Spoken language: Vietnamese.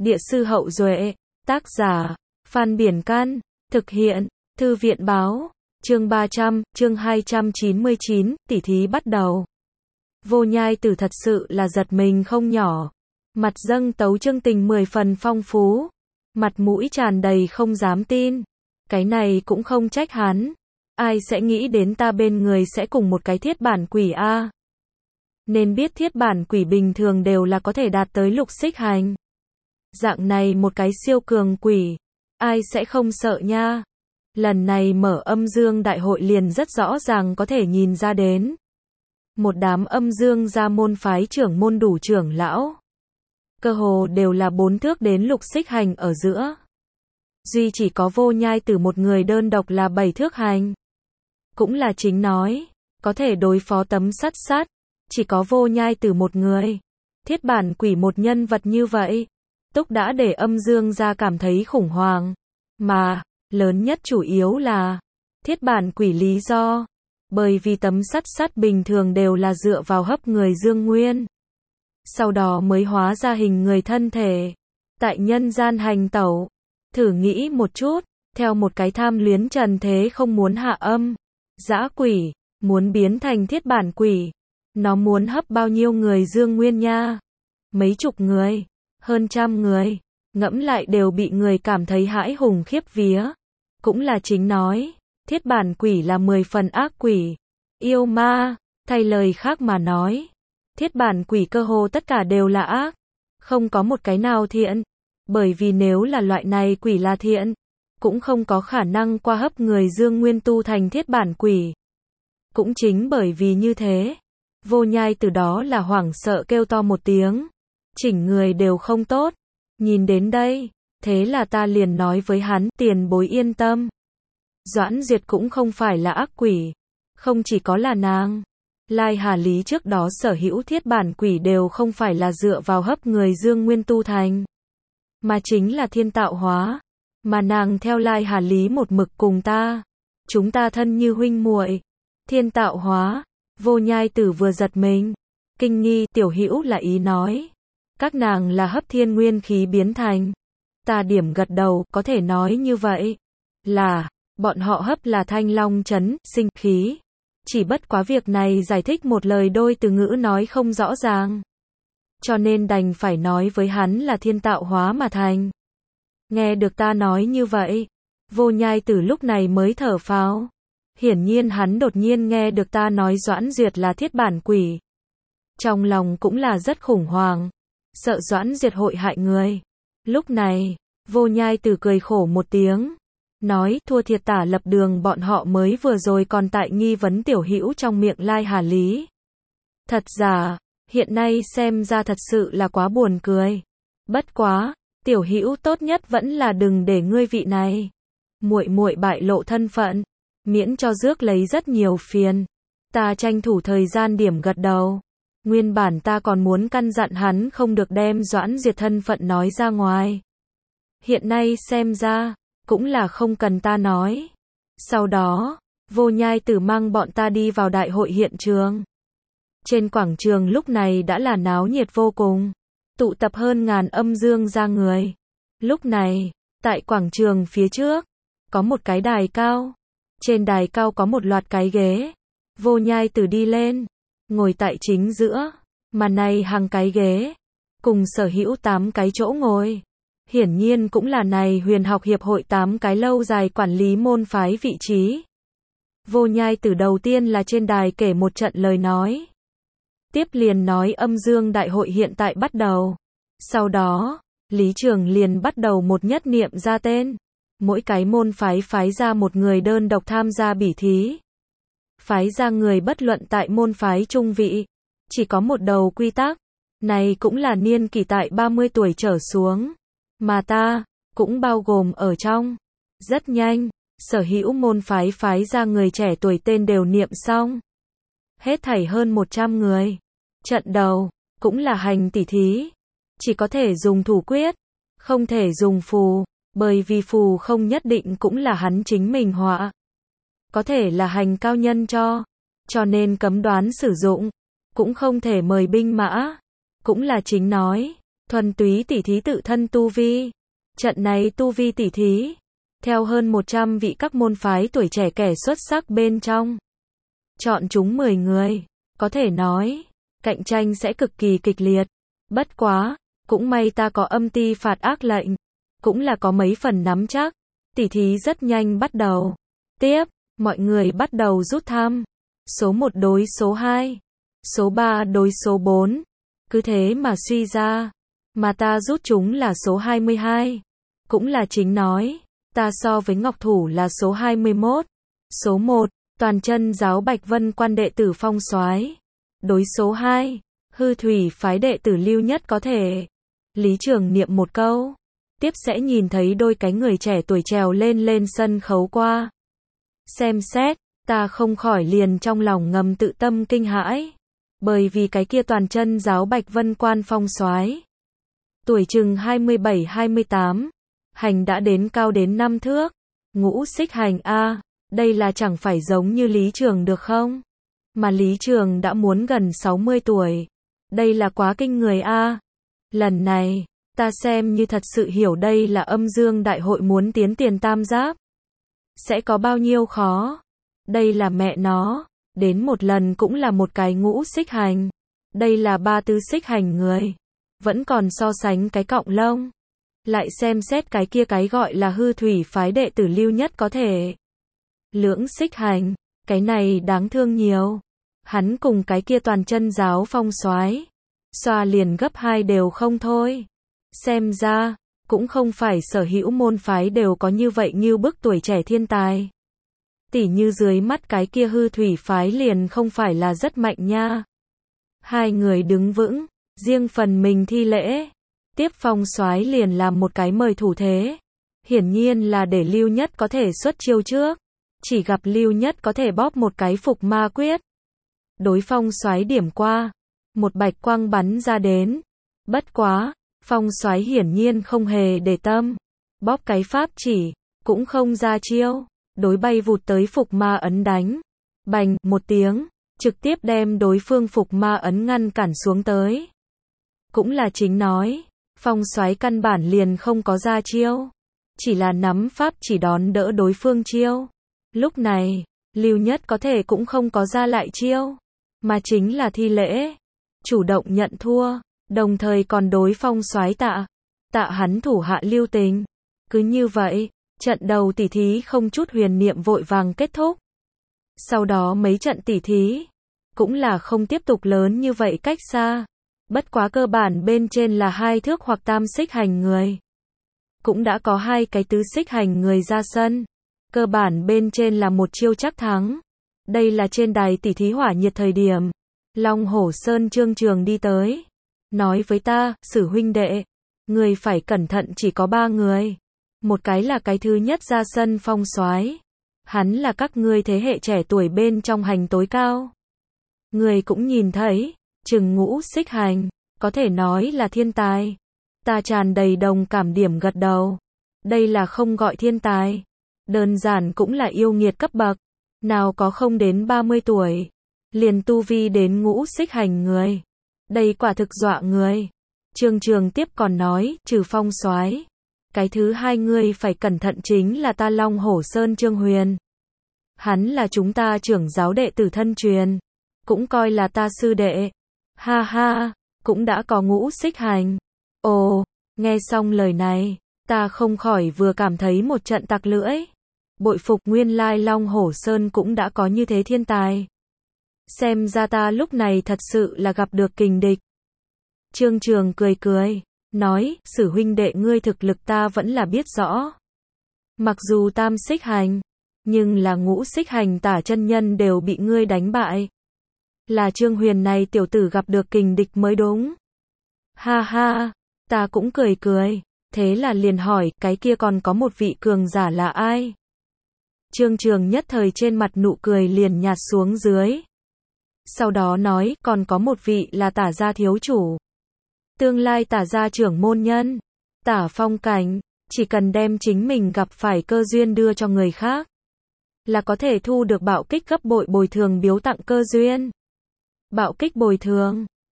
Địa sư Hậu Duệ, tác giả, Phan Biển Can, thực hiện, Thư viện Báo, chương 300, chương 299, tỉ thí bắt đầu. Vô Nhai Tử thật sự là giật mình không nhỏ. Mặt dâng tấu chương tình 10 phần phong phú. Mặt mũi tràn đầy không dám tin. Cái này cũng không trách hắn. Ai sẽ nghĩ đến ta bên người sẽ cùng một cái thiết bản quỷ a? Nên biết thiết bản quỷ bình thường đều là có thể đạt tới lục xích hành. Dạng này một cái siêu cường quỷ, ai sẽ không sợ nha. Lần này mở âm dương đại hội liền rất rõ ràng có thể nhìn ra đến. Một đám âm dương gia môn phái trưởng môn đủ trưởng lão. Cơ hồ đều là 4 thước đến lục xích hành ở giữa. Duy chỉ có Vô Nhai Tử một người đơn độc là 7 thước hành. Cũng là chính nói, có thể đối phó tấm sắt sắt. Chỉ có Vô Nhai Tử một người. Thiết bản quỷ một nhân vật như vậy. Túc đã để âm dương gia cảm thấy khủng hoảng. Mà, lớn nhất chủ yếu là thiết bản quỷ lý do. Bởi vì tấm sắt sắt bình thường đều là dựa vào hấp người dương nguyên. Sau đó mới hóa ra hình người thân thể. Tại nhân gian hành tẩu. Thử nghĩ một chút, theo một cái tham luyến trần thế không muốn hạ âm. Dã quỷ, muốn biến thành thiết bản quỷ. Nó muốn hấp bao nhiêu người dương nguyên nha? Mấy chục người, hơn trăm người, ngẫm lại đều bị người cảm thấy hãi hùng khiếp vía. Cũng là chính nói, thiết bản quỷ là 10 phần ác quỷ, yêu ma, thay lời khác mà nói. Thiết bản quỷ cơ hồ tất cả đều là ác, không có một cái nào thiện. Bởi vì nếu là loại này quỷ là thiện, cũng không có khả năng qua hấp người dương nguyên tu thành thiết bản quỷ. Cũng chính bởi vì như thế, Vô Nhai từ đó là hoảng sợ kêu to một tiếng. Chỉnh người đều không tốt. Nhìn đến đây, thế là ta liền nói với hắn, tiền bối yên tâm. Doãn Duyệt cũng không phải là ác quỷ. Không chỉ có là nàng. Lai Hà Lý trước đó sở hữu thiết bản quỷ đều không phải là dựa vào hấp người dương nguyên tu thành. Mà chính là thiên tạo hóa. Mà nàng theo Lai Hà Lý một mực cùng ta. Chúng ta thân như huynh muội. Thiên tạo hóa. Vô Nhai Tử vừa giật mình. Kinh nghi, tiểu hữu là ý nói. Các nàng là hấp thiên nguyên khí biến thành. Ta điểm gật đầu, có thể nói như vậy. Là, bọn họ hấp là thanh long chấn, sinh khí. Chỉ bất quá việc này giải thích một lời đôi từ ngữ nói không rõ ràng. Cho nên đành phải nói với hắn là thiên tạo hóa mà thành. Nghe được ta nói như vậy, Vô Nhai Tử lúc này mới thở phào. Hiển nhiên hắn đột nhiên nghe được ta nói Doãn Duyệt là thiết bản quỷ. Trong lòng cũng là rất khủng hoảng. Sợ Doãn Duyệt hội hại người. Lúc này, Vô Nhai Tử cười khổ một tiếng. Nói, thua thiệt Tả Lập Đường bọn họ mới vừa rồi còn tại nghi vấn tiểu hữu trong miệng Lai Hà Lý. Thật giả, hiện nay xem ra thật sự là quá buồn cười. Bất quá, tiểu hữu tốt nhất vẫn là đừng để ngươi vị này. Muội muội bại lộ thân phận. Miễn cho rước lấy rất nhiều phiền. Ta tranh thủ thời gian điểm gật đầu. Nguyên bản ta còn muốn căn dặn hắn không được đem Doãn Duyệt thân phận nói ra ngoài. Hiện nay xem ra, cũng là không cần ta nói. Sau đó, Vô Nhai Tử mang bọn ta đi vào đại hội hiện trường. Trên quảng trường lúc này đã là náo nhiệt vô cùng. Tụ tập hơn ngàn âm dương ra người. Lúc này, tại quảng trường phía trước, có một cái đài cao. Trên đài cao có một loạt cái ghế. Vô Nhai Tử đi lên, ngồi tại chính giữa, mà này hàng cái ghế, cùng sở hữu 8 cái chỗ ngồi. Hiển nhiên cũng là này Huyền Học Hiệp hội 8 cái lâu dài quản lý môn phái vị trí. Vô Nhai Tử đầu tiên là trên đài kể một trận lời nói. Tiếp liền nói âm dương đại hội hiện tại bắt đầu. Sau đó, lý trường liền bắt đầu một nhất niệm ra tên. Mỗi cái môn phái phái ra một người đơn độc tham gia bỉ thí. Phái ra người bất luận tại môn phái trung vị. Chỉ có một đầu quy tắc. Này cũng là niên kỷ tại 30 tuổi trở xuống. Mà ta, cũng bao gồm ở trong. Rất nhanh, sở hữu môn phái phái ra người trẻ tuổi tên đều niệm xong. Hết thảy hơn 100 người. Trận đầu, cũng là hành tỉ thí. Chỉ có thể dùng thủ quyết. Không thể dùng phù. Bởi vì phù không nhất định cũng là hắn chính mình họa. Có thể là hành cao nhân cho nên cấm đoán sử dụng. Cũng không thể mời binh mã. Cũng là chính nói, thuần túy tỉ thí tự thân tu vi. Trận này tu vi tỉ thí, theo hơn 100 vị các môn phái tuổi trẻ kẻ xuất sắc bên trong. Chọn chúng 10 người, có thể nói, cạnh tranh sẽ cực kỳ kịch liệt. Bất quá, cũng may ta có âm ti phạt ác lệnh, cũng là có mấy phần nắm chắc. Tỉ thí rất nhanh bắt đầu. Tiếp, mọi người bắt đầu rút thăm. Số 1 đối số 2, số 3 đối số 4. Cứ thế mà suy ra, mà ta rút chúng là số 22. Cũng là chính nói, ta so với Ngọc Thủ là số 21. Số 1, toàn chân giáo Bạch Vân Quan đệ tử Phong Soái. Đối số 2, hư thủy phái đệ tử Lưu Nhất có thể. Lý Trường niệm một câu, tiếp sẽ nhìn thấy đôi cái người trẻ tuổi trèo lên sân khấu qua. Xem xét, ta không khỏi liền trong lòng ngầm tự tâm kinh hãi. Bởi vì cái kia toàn chân giáo Bạch Vân Quan Phong Soái, tuổi chừng 27-28, hành đã đến cao đến 5 thước. Ngũ xích hành a, đây là chẳng phải giống như Lý Trường được không? Mà Lý Trường đã muốn gần 60 tuổi. Đây là quá kinh người a. Lần này, ta xem như thật sự hiểu đây là âm dương đại hội muốn tiến tiền tam giáp. Sẽ có bao nhiêu khó. Đây là mẹ nó, đến một lần cũng là một cái ngũ xích hành. Đây là 3 tứ xích hành người. Vẫn còn so sánh cái cọng lông. Lại xem xét cái kia cái gọi là hư thủy phái đệ tử Lưu Nhất có thể. Lưỡng xích hành, cái này đáng thương nhiều. Hắn cùng cái kia toàn chân giáo Phong Soái, xoa liền gấp 2 đều không thôi. Xem ra, cũng không phải sở hữu môn phái đều có như vậy như bức tuổi trẻ thiên tài. Tỉ như dưới mắt cái kia hư thủy phái liền không phải là rất mạnh nha. Hai người đứng vững, riêng phần mình thi lễ. Tiếp Phong Soái liền làm một cái mời thủ thế. Hiển nhiên là để Lưu Nhất có thể xuất chiêu trước. Chỉ gặp Lưu Nhất có thể bóp một cái phục ma quyết. Đối Phong Soái điểm qua, một bạch quang bắn ra đến. Bất quá, Phong Soái hiển nhiên không hề để tâm. Bóp cái pháp chỉ, cũng không ra chiêu. Đối bay vụt tới phục ma ấn đánh. Bành, một tiếng, trực tiếp đem đối phương phục ma ấn ngăn cản xuống tới. Cũng là chính nói, Phong Soái căn bản liền không có ra chiêu. Chỉ là nắm pháp chỉ đón đỡ đối phương chiêu. Lúc này, Lưu Nhất có thể cũng không có ra lại chiêu. Mà chính là thi lễ. Chủ động nhận thua. Đồng thời còn đối Phong Soái tạ. Tạ hắn thủ hạ lưu tình. Cứ như vậy, trận đầu tỉ thí không chút huyền niệm vội vàng kết thúc. Sau đó mấy trận tỉ thí, cũng là không tiếp tục lớn như vậy cách xa. Bất quá cơ bản bên trên là 2 thước hoặc tam xích hành người. Cũng đã có 2 cái tứ xích hành người ra sân. Cơ bản bên trên là một chiêu chắc thắng. Đây là trên đài tỉ thí hỏa nhiệt thời điểm. Long Hổ Sơn Trương Trường đi tới. Nói với ta, Sử huynh đệ, người phải cẩn thận, chỉ có 3 người. Một cái là cái thứ nhất ra sân Phong Soái. Hắn là các ngươi thế hệ trẻ tuổi bên trong hành tối cao. Người cũng nhìn thấy, chừng ngũ xích hành, có thể nói là thiên tài. Ta tràn đầy đồng cảm điểm gật đầu. Đây là không gọi thiên tài. Đơn giản cũng là yêu nghiệt cấp bậc. Nào có không đến 30 tuổi. Liền tu vi đến ngũ xích hành người. Đây quả thực dọa người. Trương Trường tiếp còn nói, trừ Phong Soái, cái thứ hai ngươi phải cẩn thận chính là ta Long Hổ Sơn Trương Huyền. Hắn là chúng ta trưởng giáo đệ tử thân truyền. Cũng coi là ta sư đệ. Ha ha, cũng đã có ngũ xích hành. Ồ, nghe xong lời này, ta không khỏi vừa cảm thấy một trận tặc lưỡi. Bội phục, nguyên lai Long Hổ Sơn cũng đã có như thế thiên tài. Xem ra ta lúc này thật sự là gặp được kình địch. Trương Trường cười cười, nói, Sử huynh đệ ngươi thực lực ta vẫn là biết rõ. Mặc dù tam xích hành, nhưng là ngũ xích hành tả chân nhân đều bị ngươi đánh bại. Là Trương Huyền này tiểu tử gặp được kình địch mới đúng. Ha ha, ta cũng cười cười, thế là liền hỏi, cái kia còn có một vị cường giả là ai? Trương Trường nhất thời trên mặt nụ cười liền nhạt xuống dưới. Sau đó nói, còn có một vị là Tả gia thiếu chủ. Tương lai Tả gia trưởng môn nhân, Tả Phong Cảnh, chỉ cần đem chính mình gặp phải cơ duyên đưa cho người khác, là có thể thu được bạo kích gấp bội bồi thường biếu tặng cơ duyên. Bạo kích bồi thường,